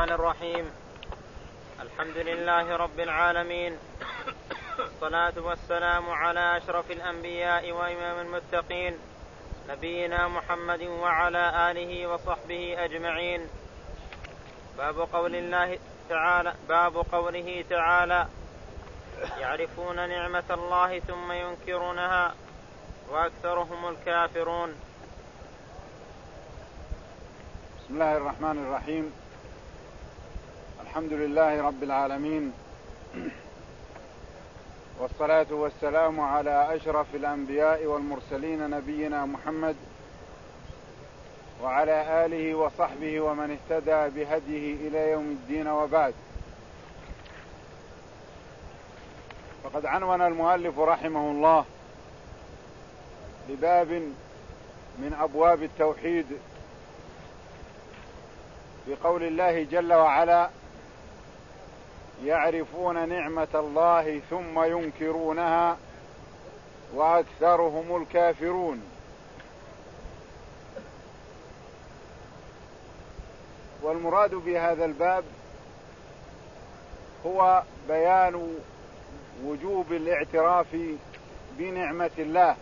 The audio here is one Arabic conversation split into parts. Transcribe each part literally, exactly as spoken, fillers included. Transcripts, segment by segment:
الرحمن الرحيم. الحمد لله رب العالمين، والصلاة والسلام على أشرف الأنبياء وإمام المتقين نبينا محمد وعلى آله وصحبه أجمعين. باب قول الله تعالى باب قوله تعالى: يعرفون نعمة الله ثم ينكرونها وأكثرهم الكافرون. بسم الله الرحمن الرحيم. الحمد لله رب العالمين، والصلاة والسلام على أشرف الأنبياء والمرسلين نبينا محمد وعلى آله وصحبه ومن اهتدى بهديه إلى يوم الدين، وبعد. فقد عنون المؤلف رحمه الله بباب من أبواب التوحيد بقول الله جل وعلا: يعرفون نعمة الله ثم ينكرونها وأكثرهم الكافرون. والمراد بهذا الباب هو بيان وجوب الاعتراف بنعمة الله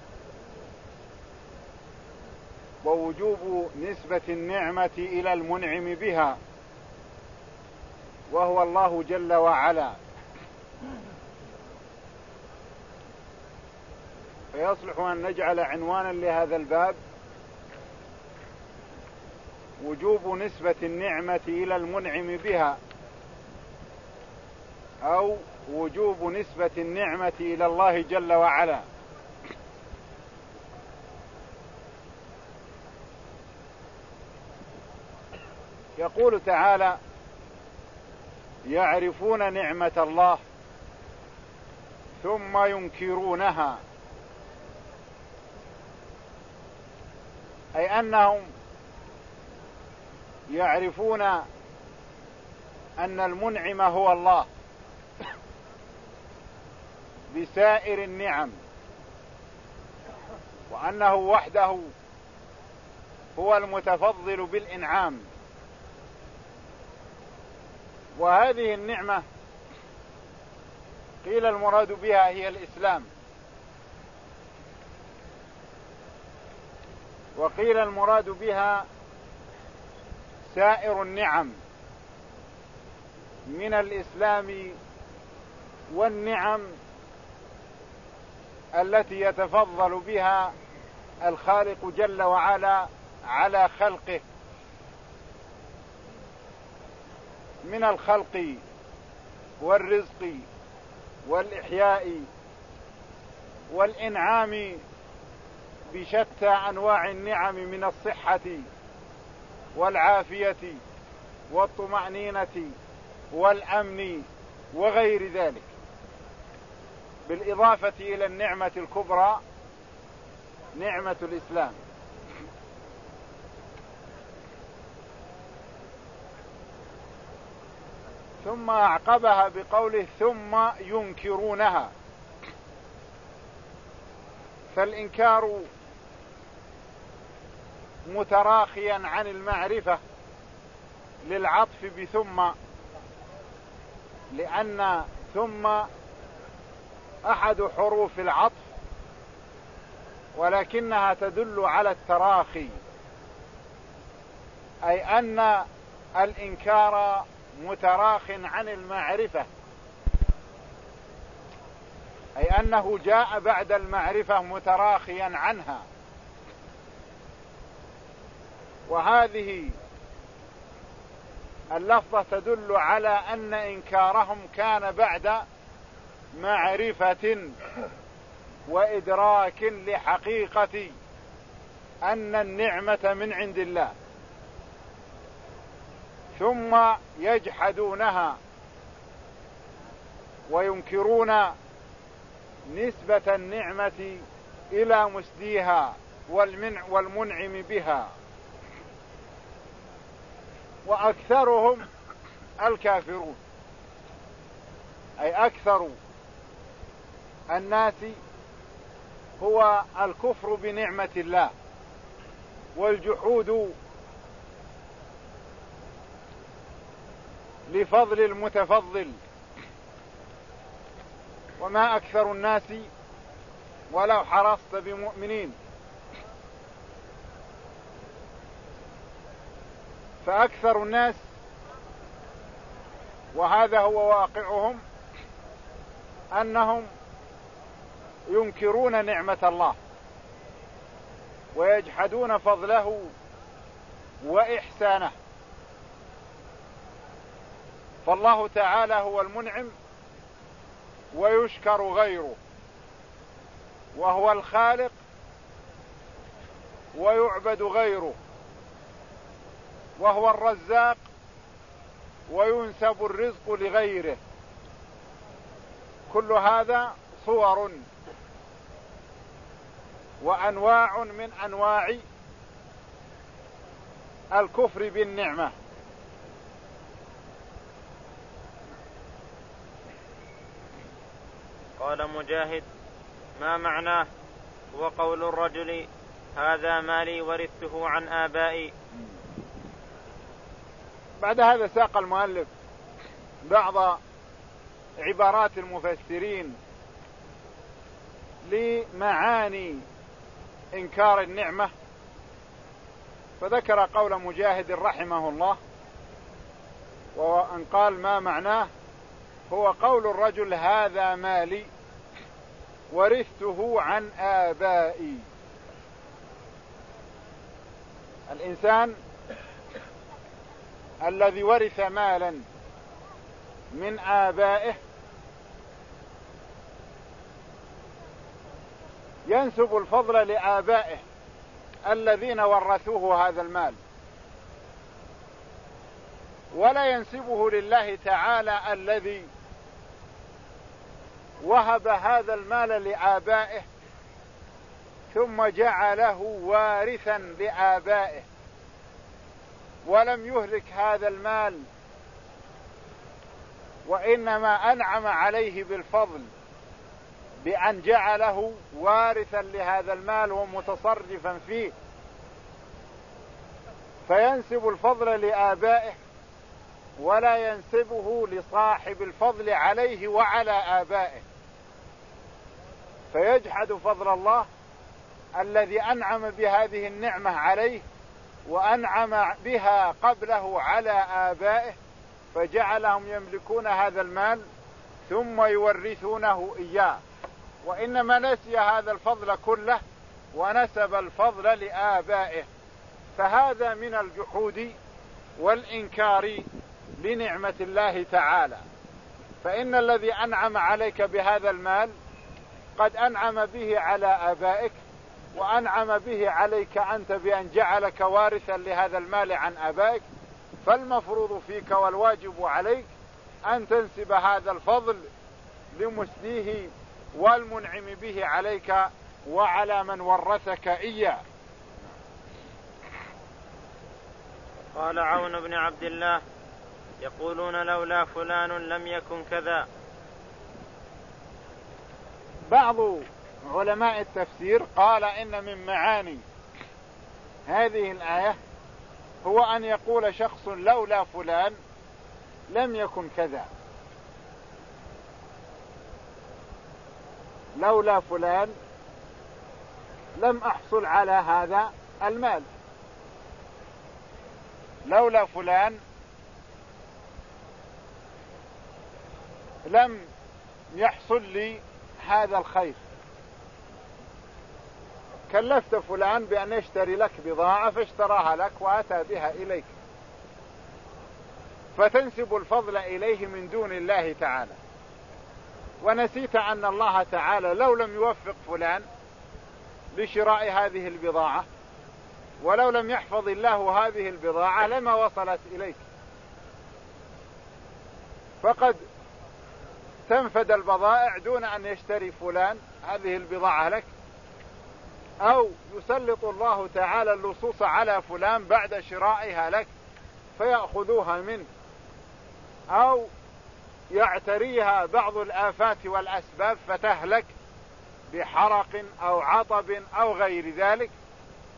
ووجوب نسبة النعمة إلى المنعم بها، وهو الله جل وعلا. فيصلح أن نجعل عنوانا لهذا الباب وجوب نسبة النعمة إلى المنعم بها، أو وجوب نسبة النعمة إلى الله جل وعلا. يقول تعالى: يعرفون نعمة الله ثم ينكرونها، أي أنهم يعرفون أن المنعم هو الله بسائر النعم، وأنه وحده هو المتفضل بالإنعام. وهذه النعمة قيل المراد بها هي الإسلام، وقيل المراد بها سائر النعم من الإسلام والنعم التي يتفضل بها الخالق جل وعلا على خلقه من الخلق والرزق والإحياء والإنعام بشتى أنواع النعم من الصحة والعافية والطمأنينة والأمن وغير ذلك، بالإضافة إلى النعمة الكبرى نعمة الإسلام. ثم أعقبها بقوله: ثم ينكرونها. فالإنكار متراخيا عن المعرفة للعطف بثم، لأن ثم أحد حروف العطف، ولكنها تدل على التراخي، أي أن الإنكار متراخ عن المعرفة، أي أنه جاء بعد المعرفة متراخيا عنها. وهذه اللفظة تدل على أن إنكارهم كان بعد معرفة وإدراك لحقيقة أن النعمة من عند الله، ثم يجحدونها وينكرون نسبة النعمة إلى مسديها والمنعم بها، وأكثرهم الكافرون، أي أكثر الناس هو الكفر بنعمة الله والجحود لفضل المتفضل. وما أكثر الناس ولو حرصت بمؤمنين، فأكثر الناس وهذا هو واقعهم أنهم ينكرون نعمة الله ويجحدون فضله وإحسانه. فالله تعالى هو المنعم ويشكر غيره، وهو الخالق ويعبد غيره، وهو الرزاق وينسب الرزق لغيره. كل هذا صور وأنواع من أنواع الكفر بالنعمة. قال مجاهد: ما معناه؟ هو قول الرجل: هذا مالي ورثته عن آبائي. بعد هذا ساق المؤلف بعض عبارات المفسرين لمعاني إنكار النعمة، فذكر قول مجاهد رحمه الله، وأن قال: ما معناه؟ هو قول الرجل: هذا مالي ورثته عن آبائي. الإنسان الذي ورث مالا من آبائه ينسب الفضل لآبائه الذين ورثوه هذا المال، ولا ينسبه لله تعالى الذي وهب هذا المال لآبائه ثم جعله وارثا لآبائه، ولم يهلك هذا المال، وإنما أنعم عليه بالفضل بأن جعله وارثا لهذا المال ومتصرفا فيه، فينسب الفضل لآبائه ولا ينسبه لصاحب الفضل عليه وعلى آبائه، فيجحد فضل الله الذي أنعم بهذه النعمة عليه وأنعم بها قبله على آبائه، فجعلهم يملكون هذا المال ثم يورثونه إياه، وإنما نسي هذا الفضل كله ونسب الفضل لآبائه. فهذا من الجحود والإنكار لنعمة الله تعالى. فإن الذي أنعم عليك بهذا المال قد أنعم به على آبائك، وأنعم به عليك أنت بأن جعلك وارثا لهذا المال عن آبائك، فالمفروض فيك والواجب عليك أن تنسب هذا الفضل لمسديه والمنعم به عليك وعلى من ورثك إياه. قال عون بن عبد الله: يقولون لولا فلان لم يكن كذا. بعض علماء التفسير قال إن من معاني هذه الآية هو أن يقول شخص: لولا فلان لم يكن كذا، لولا فلان لم أحصل على هذا المال، لولا فلان لم يحصل لي هذا الخير. كلفت فلان بأن يشتري لك بضاعة فاشتراها لك وأتى بها إليك، فتنسب الفضل إليه من دون الله تعالى، ونسيت أن الله تعالى لو لم يوفق فلان لشراء هذه البضاعة ولو لم يحفظ الله هذه البضاعة لما وصلت إليك، فقد تنفد البضائع دون أن يشتري فلان هذه البضاعة لك، أو يسلط الله تعالى اللصوص على فلان بعد شرائها لك فيأخذوها منه، أو يعتريها بعض الآفات والأسباب فتهلك بحرق أو عطب أو غير ذلك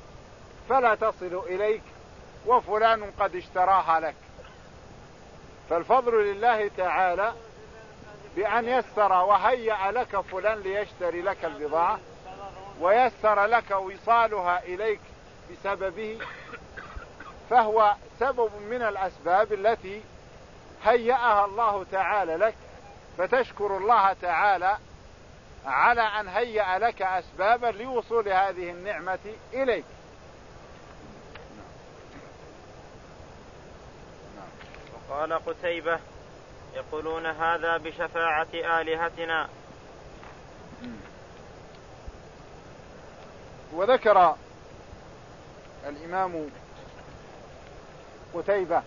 فلا تصل إليك وفلان قد اشتراها لك. فالفضل لله تعالى بأن يسر وهيأ لك فلان ليشتري لك البضاعة ويسر لك وصالها إليك بسببه، فهو سبب من الأسباب التي هيأها الله تعالى لك، فتشكر الله تعالى على أن هيأ لك أسبابا لوصول هذه النعمة إليك. وقال قتيبة: يقولون هذا بشفاعة آلهتنا. وذكر الإمام قتيبة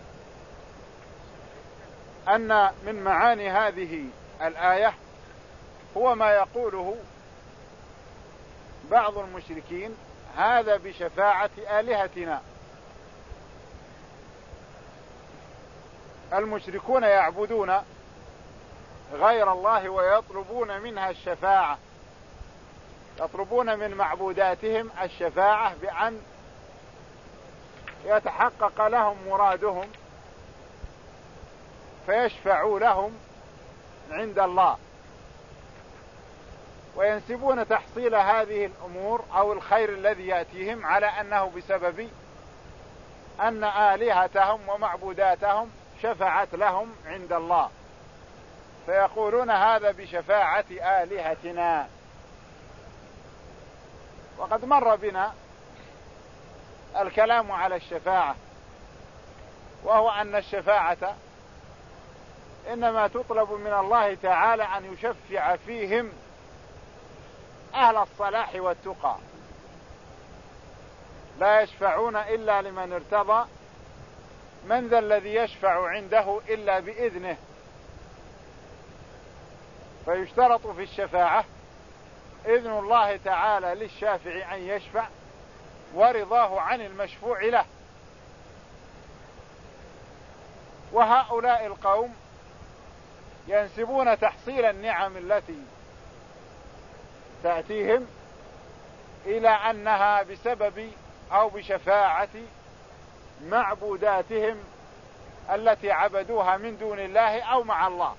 أن من معاني هذه الآية هو ما يقوله بعض المشركين: هذا بشفاعة آلهتنا. المشركون يعبدون غير الله ويطلبون منها الشفاعة، يطلبون من معبوداتهم الشفاعة بأن يتحقق لهم مرادهم فيشفعوا لهم عند الله، وينسبون تحصيل هذه الأمور أو الخير الذي يأتيهم على أنه بسبب أن آلهتهم ومعبوداتهم شفعت لهم عند الله، فيقولون هذا بشفاعة آلهتنا. وقد مر بنا الكلام على الشفاعة، وهو أن الشفاعة إنما تطلب من الله تعالى أن يشفع فيهم أهل الصلاح والتقى، لا يشفعون إلا لمن ارتضى، من ذا الذي يشفع عنده إلا بإذنه. فيشترط في الشفاعة إذن الله تعالى للشافع أن يشفع ورضاه عن المشفوع له. وهؤلاء القوم ينسبون تحصيل النعم التي تأتيهم إلى أنها بسبب أو بشفاعة معبوداتهم التي عبدوها من دون الله أو مع الله،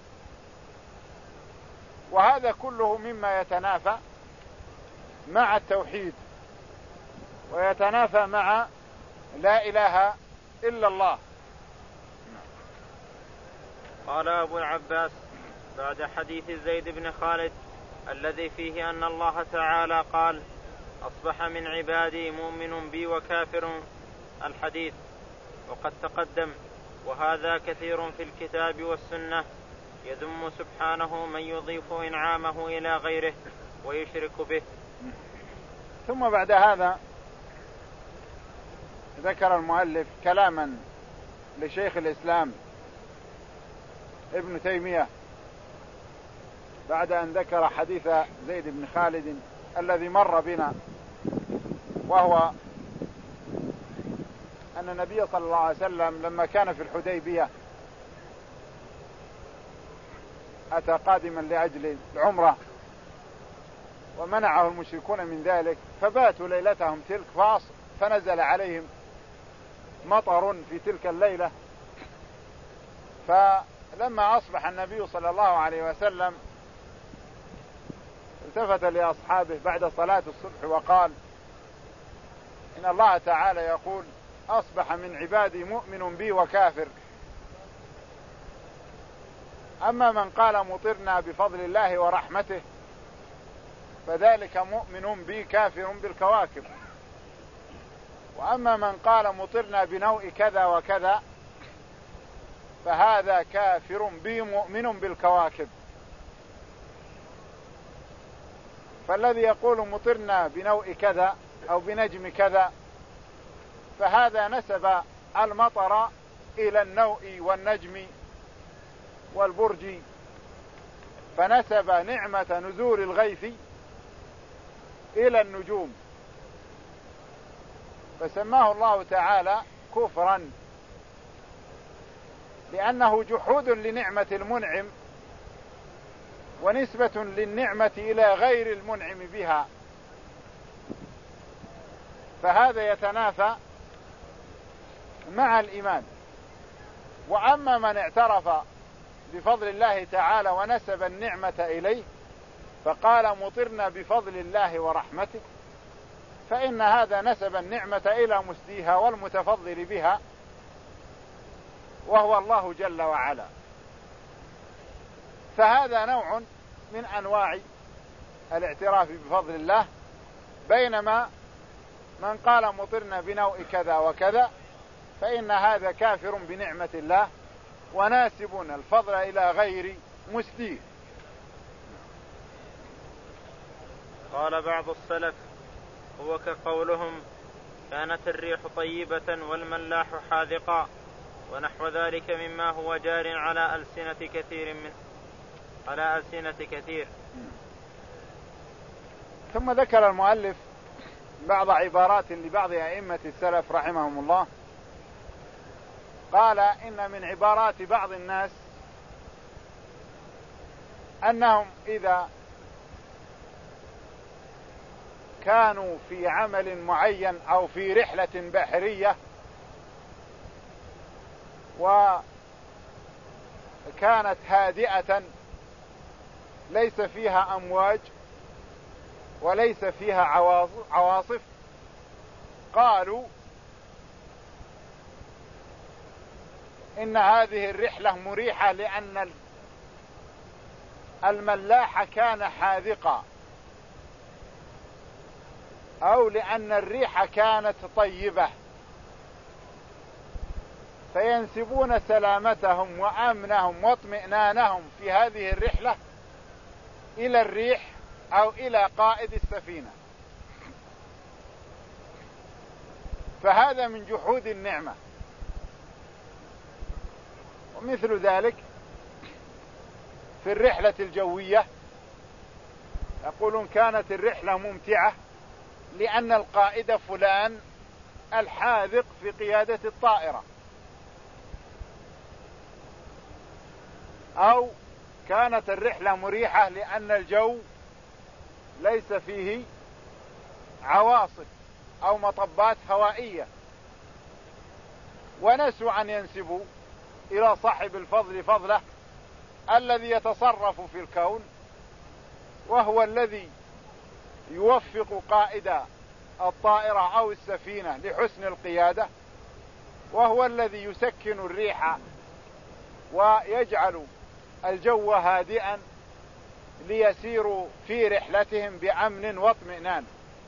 وهذا كله مما يتنافى مع التوحيد ويتنافى مع لا إله إلا الله. قال أبو العباس بعد حديث زيد بن خالد الذي فيه أن الله تعالى قال: أصبح من عبادي مؤمن بي وكافر، الحديث. وقد تقدم، وهذا كثير في الكتاب والسنة، يذم سبحانه من يضيف إنعامه إلى غيره ويشرك به. ثم بعد هذا ذكر المؤلف كلاما لشيخ الإسلام ابن تيمية بعد أن ذكر حديث زيد بن خالد الذي مر بنا، وهو أن النبي صلى الله عليه وسلم لما كان في الحديبية أتى قادما لأجل العمرة ومنعه المشركون من ذلك، فباتوا ليلتهم تلك فنزل عليهم مطر في تلك الليلة. فلما أصبح النبي صلى الله عليه وسلم التفت لأصحابه بعد صلاة الصبح وقال: إن الله تعالى يقول: أصبح من عبادي مؤمن بي وكافر. أما من قال مطرنا بفضل الله ورحمته فذلك مؤمن بي كافر بالكواكب، وأما من قال مطرنا بنوء كذا وكذا فهذا كافر بي مؤمن بالكواكب. فالذي يقول مطرنا بنوء كذا أو بنجم كذا فهذا نسب المطر إلى النوء والنجم والبرج، فنسب نعمة نزول الغيث إلى النجوم، فسماه الله تعالى كفرا، لأنه جحود لنعمة المنعم ونسبة للنعمة إلى غير المنعم بها، فهذا يتنافى مع الإيمان. وأما من اعترف بفضل الله تعالى ونسب النعمة إليه فقال مطرنا بفضل الله ورحمته، فإن هذا نسب النعمة إلى مسديها والمتفضل بها وهو الله جل وعلا. فهذا نوع من أنواع الاعتراف بفضل الله، بينما من قال مطرنا بنوء كذا وكذا فإن هذا كافر بنعمة الله وناسب الفضل إلى غير مسديه. قال بعض السلف: هو كقولهم كانت الريح طيبة والملاح حاذقا، ونحو ذلك مما هو جار على ألسنة كثير من على ألسنة كثير. ثم ذكر المؤلف بعض عبارات لبعض أئمة السلف رحمهم الله. قال: إن من عبارات بعض الناس أنهم إذا كانوا في عمل معين أو في رحلة بحرية وكانت هادئة ليس فيها أمواج وليس فيها عواصف، قالوا إن هذه الرحلة مريحة لأن الملاح كان حاذقا، أو لأن الريح كانت طيبة، فينسبون سلامتهم وأمنهم واطمئنانهم في هذه الرحلة إلى الريح أو إلى قائد السفينة. فهذا من جحود النعمة. ومثل ذلك في الرحلة الجوية يقولون كانت الرحلة ممتعة لأن القائد فلان الحاذق في قيادة الطائرة، أو كانت الرحلة مريحة لأن الجو ليس فيه عواصف أو مطبات هوائية، ونسوا أن ينسبوا إلى صاحب الفضل فضله الذي يتصرف في الكون، وهو الذي يوفق قائد الطائرة أو السفينة لحسن القيادة، وهو الذي يسكن الريح ويجعل الجو هادئا ليسيروا في رحلتهم بأمن واطمئنان.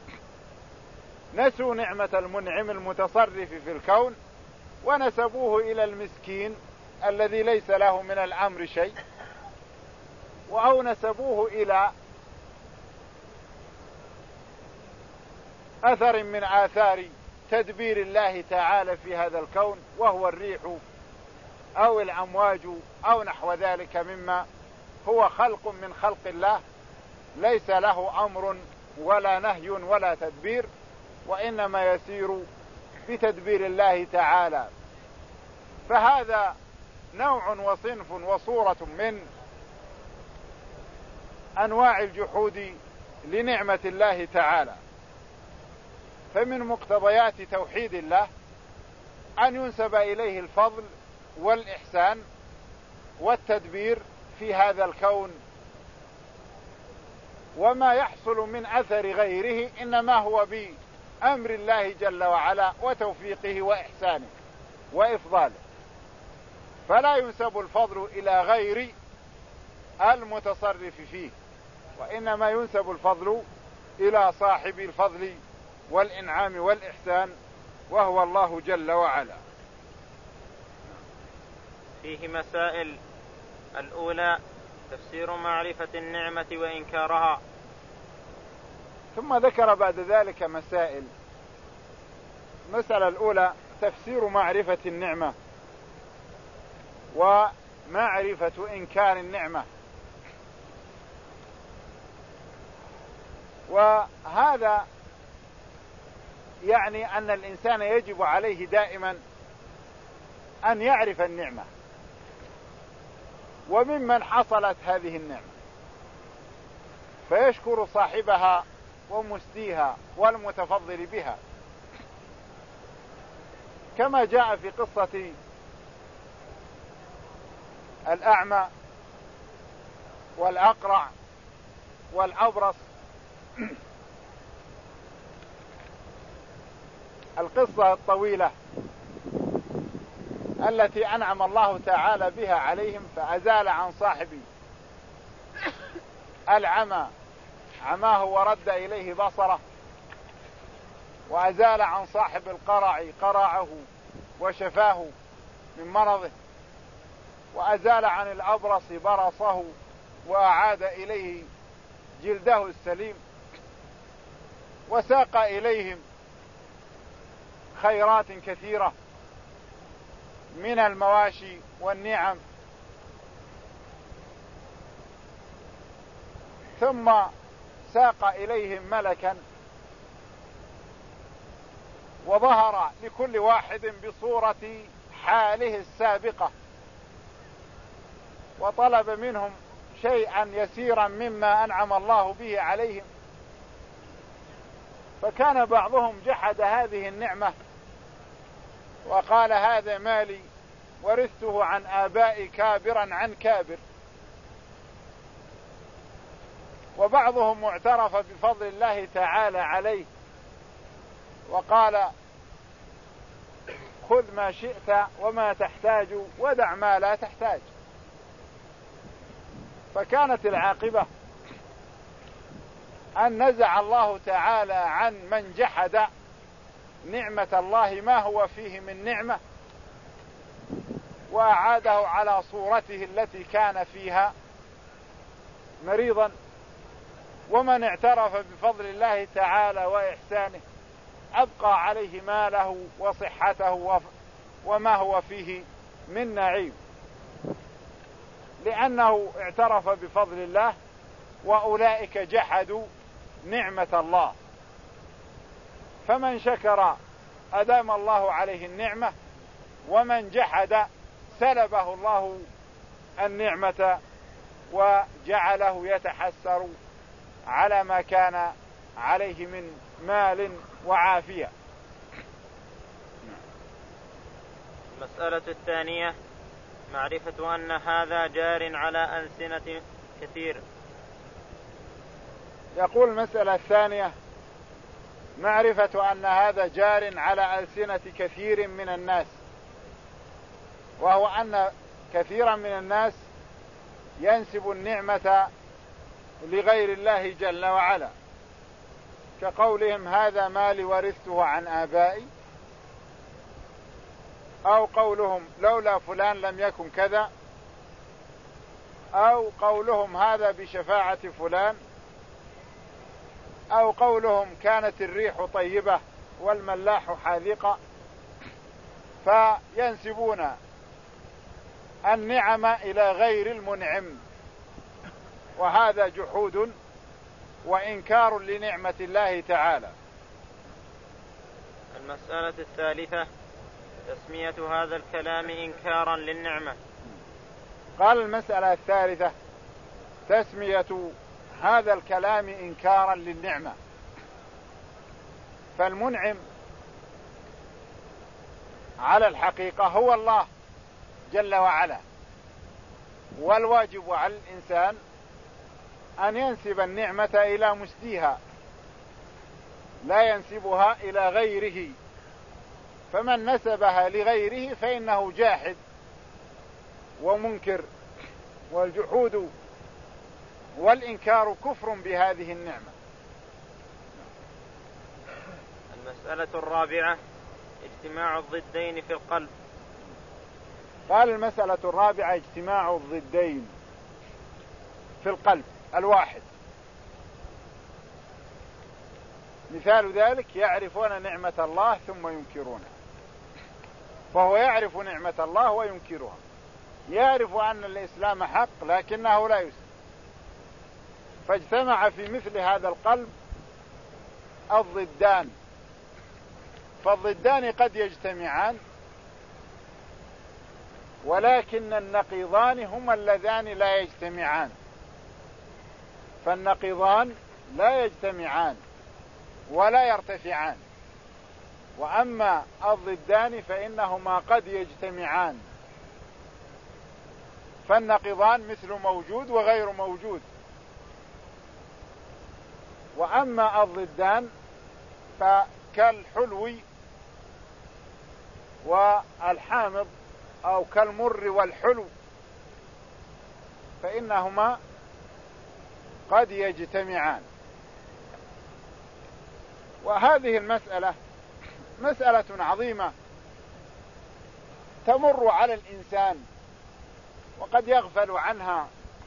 نسوا نعمة المنعم المتصرف في الكون ونسبوه إلى المسكين الذي ليس له من الأمر شيء، أو نسبوه إلى أثر من آثار تدبير الله تعالى في هذا الكون، وهو الريح أو الأمواج أو نحو ذلك مما هو خلق من خلق الله ليس له أمر ولا نهي ولا تدبير، وإنما يسير بتدبير الله تعالى. فهذا نوع وصنف وصورة من أنواع الجحود لنعمة الله تعالى. فمن مقتضيات توحيد الله أن ينسب إليه الفضل والإحسان والتدبير في هذا الكون، وما يحصل من أثر غيره إنما هو بأمر الله جل وعلا وتوفيقه وإحسانه وإفضاله، فلا ينسب الفضل إلى غير المتصرف فيه، وإنما ينسب الفضل إلى صاحب الفضل والإنعام والإحسان وهو الله جل وعلا. فيه مسائل. الأولى تفسير معرفة النعمة وإنكارها. ثم ذكر بعد ذلك مسائل. المسألة الأولى تفسير معرفة النعمة ومعرفة إنكار النعمة. وهذا يعني أن الإنسان يجب عليه دائما أن يعرف النعمة وممن حصلت هذه النعمة، فيشكر صاحبها ومسديها والمتفضل بها، كما جاء في قصة الأعمى والأقرع والأبرص. القصة الطويلة التي أنعم الله تعالى بها عليهم، فأزال عن صاحبي العمى عماه ورد إليه بصره، وأزال عن صاحب القرع قرعه وشفاه من مرضه، وأزال عن الأبرص برصه وأعاد إليه جلده السليم، وساق إليهم خيرات كثيرة من المواشي والنعم. ثم ساق إليهم ملكا وظهر لكل واحد بصورة حاله السابقة، وطلب منهم شيئا يسيرا مما أنعم الله به عليهم. فكان بعضهم جحد هذه النعمة وقال هذا مالي ورثته عن آبائي كابرا عن كابر، وبعضهم اعترف بفضل الله تعالى عليه وقال خذ ما شئت وما تحتاج ودع ما لا تحتاج. فكانت العاقبة أن نزع الله تعالى عن من جحد نعمة الله ما هو فيه من نعمة، وأعاده على صورته التي كان فيها مريضا. ومن اعترف بفضل الله تعالى وإحسانه أبقى عليه ماله وصحته وما هو فيه من نعيم، لأنه اعترف بفضل الله. وأولئك جحدوا نعمة الله، فمن شكر أدام الله عليه النعمة، ومن جحد سلبه الله النعمة وجعله يتحسر على ما كان عليه من مال وعافية. المسألة الثانية معرفة أن هذا جار على ألسنة كثير. يقول المسألة الثانية معرفة أن هذا جار على ألسنة كثير من الناس، وهو أن كثيرا من الناس ينسب النعمة لغير الله جل وعلا، كقولهم هذا مالي ورثته عن آبائي، أو قولهم لولا فلان لم يكن كذا، أو قولهم هذا بشفاعة فلان، أو قولهم كانت الريح طيبة والملاح حاذقة. فينسبون النعم إلى غير المنعم، وهذا جحود وإنكار لنعمة الله تعالى. المسألة الثالثة تسمية هذا الكلام إنكارا للنعمة. قال المسألة الثالثة تسمية هذا الكلام إنكارا للنعمة. فالمنعم على الحقيقة هو الله جل وعلا، والواجب على الإنسان أن ينسب النعمة إلى مسديها، لا ينسبها إلى غيره. فمن نسبها لغيره فإنه جاحد ومنكر، والجحود والإنكار كفر بهذه النعمة. المسألة الرابعة اجتماع الضدين في القلب. قال المسألة الرابعة اجتماع الضدين في القلب الواحد. مثال ذلك يعرفون نعمة الله ثم ينكرونها، فهو يعرف نعمة الله وينكرها، يعرف أن الإسلام حق لكنه لا يسلم. فاجتمع في مثل هذا القلب الضدان. فالضدان قد يجتمعان، ولكن النقيضان هما اللذان لا يجتمعان. فالنقيضان لا يجتمعان ولا يرتفعان، وأما الضدان فإنهما قد يجتمعان فالنقيضان مثل موجود وغير موجود. وأما الضدان فكالحلو والحامض أو كالمر والحلو فإنهما قد يجتمعان. وهذه المسألة مسألة عظيمة تمر على الإنسان وقد يغفل عنها،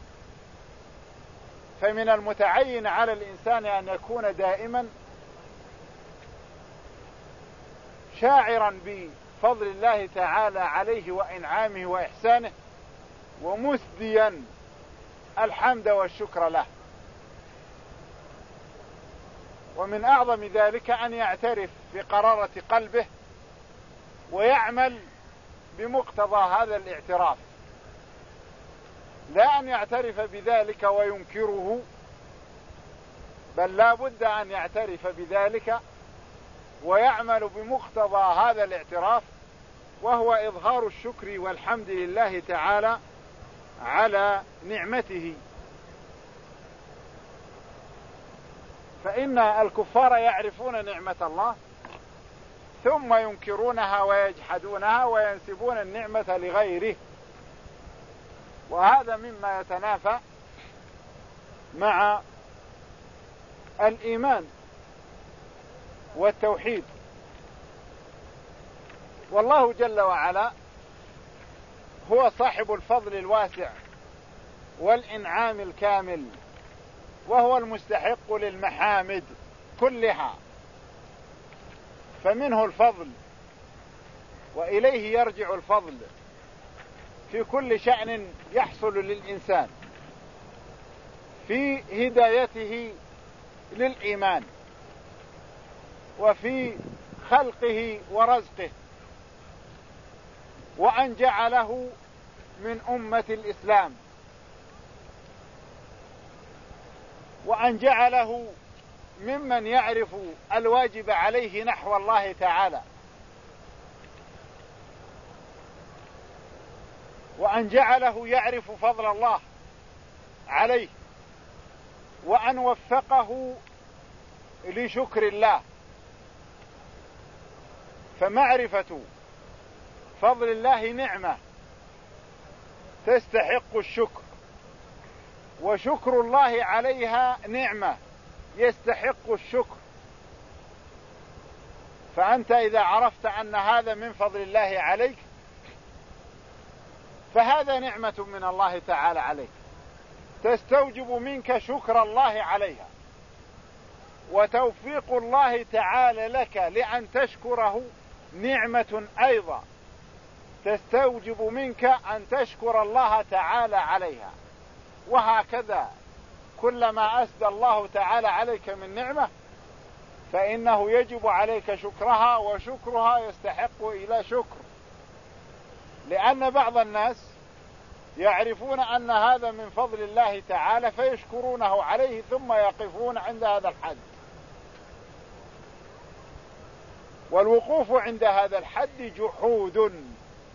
فمن المتعين على الإنسان أن يكون دائما شاعرا بفضل الله تعالى عليه وإنعامه وإحسانه ومسديا الحمد والشكر له. ومن أعظم ذلك أن يعترف بقرارة قلبه ويعمل بمقتضى هذا الاعتراف، لا أن يعترف بذلك وينكره، بل لا بد أن يعترف بذلك ويعمل بمقتضى هذا الاعتراف، وهو إظهار الشكر والحمد لله تعالى على نعمته. فإن الكفار يعرفون نعمة الله ثم ينكرونها ويجحدونها وينسبون النعمة لغيره، وهذا مما يتنافى مع الإيمان والتوحيد. والله جل وعلا هو صاحب الفضل الواسع والإنعام الكامل، وهو المستحق للمحامد كلها، فمنه الفضل وإليه يرجع الفضل في كل شأن يحصل للإنسان، في هدايته للإيمان وفي خلقه ورزقه، وأن جعله من أمة الإسلام، وأن جعله ممن يعرف الواجب عليه نحو الله تعالى، وأن جعله يعرف فضل الله عليه، وأن وفقه لشكر الله. فمعرفة فضل الله نعمة تستحق الشكر، وشكر الله عليها نعمة يستحق الشكر. فأنت إذا عرفت أن هذا من فضل الله عليك فهذا نعمة من الله تعالى عليك تستوجب منك شكر الله عليها، وتوفيق الله تعالى لك لأن تشكره نعمة أيضا تستوجب منك أن تشكر الله تعالى عليها. وهكذا كلما أسدى الله تعالى عليك من نعمة فإنه يجب عليك شكرها، وشكرها يستحق إلى شكر، لأن بعض الناس يعرفون أن هذا من فضل الله تعالى فيشكرونه عليه ثم يقفون عند هذا الحد، والوقوف عند هذا الحد جحود.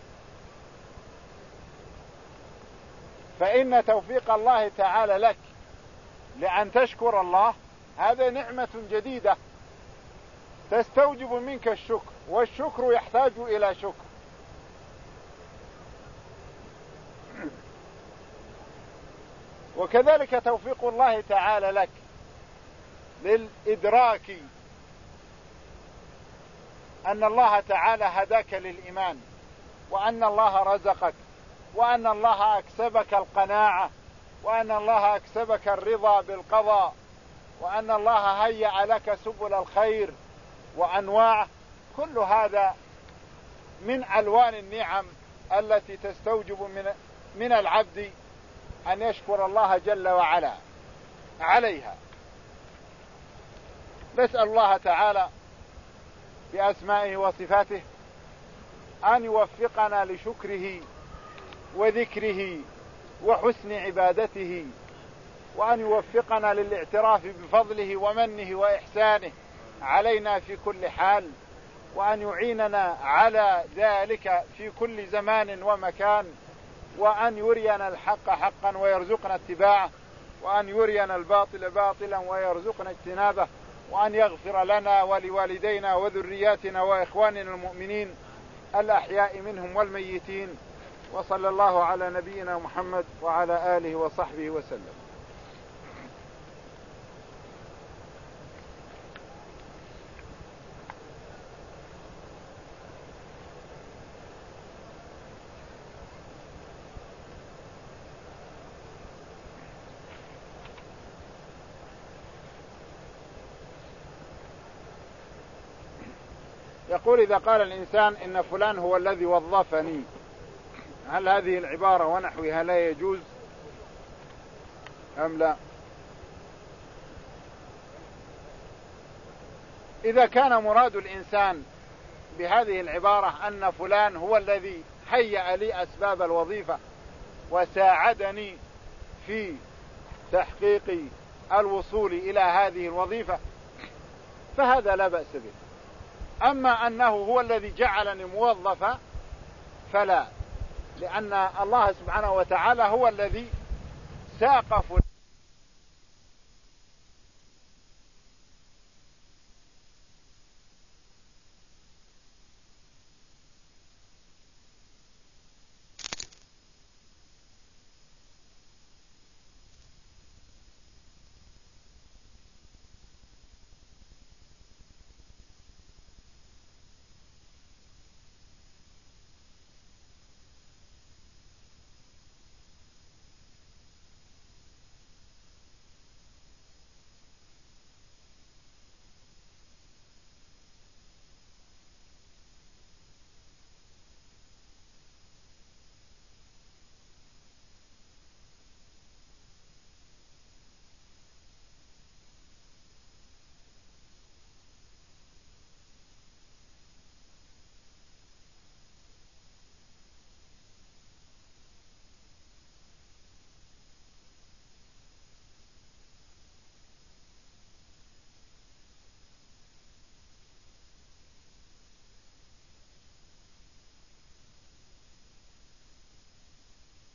فإن توفيق الله تعالى لك لأن تشكر الله هذا نعمة جديدة تستوجب منك الشكر، والشكر يحتاج إلى شكر. وكذلك توفيق الله تعالى لك للإدراك أن الله تعالى هداك للإيمان، وأن الله رزقك، وأن الله أكسبك القناعة، وأن الله أكسبك الرضا بالقضاء، وأن الله هيأ لك سبل الخير وأنواعه. كل هذا من ألوان النعم التي تستوجب من من العبد أن يشكر الله جل وعلا عليها. نسأل الله تعالى بأسمائه وصفاته أن يوفقنا لشكره وذكره وحسن عبادته، وأن يوفقنا للاعتراف بفضله ومنه وإحسانه علينا في كل حال، وأن يعيننا على ذلك في كل زمان ومكان، وأن يرينا الحق حقا ويرزقنا اتباعه، وأن يرينا الباطل باطلا ويرزقنا اجتنابه، وأن يغفر لنا ولوالدينا وذرياتنا وإخواننا المؤمنين الأحياء منهم والميتين. وصلى الله على نبينا محمد وعلى آله وصحبه وسلم. يقول: إذا قال الإنسان إن فلان هو الذي وظفني، هل هذه العبارة ونحوها لا يجوز أم لا؟ إذا كان مراد الإنسان بهذه العبارة أن فلان هو الذي هيأ لي أسباب الوظيفة وساعدني في تحقيق الوصول إلى هذه الوظيفة فهذا لا بأس به. أما أنه هو الذي جعلني موظفا فلا، لأن الله سبحانه وتعالى هو الذي ساق فلان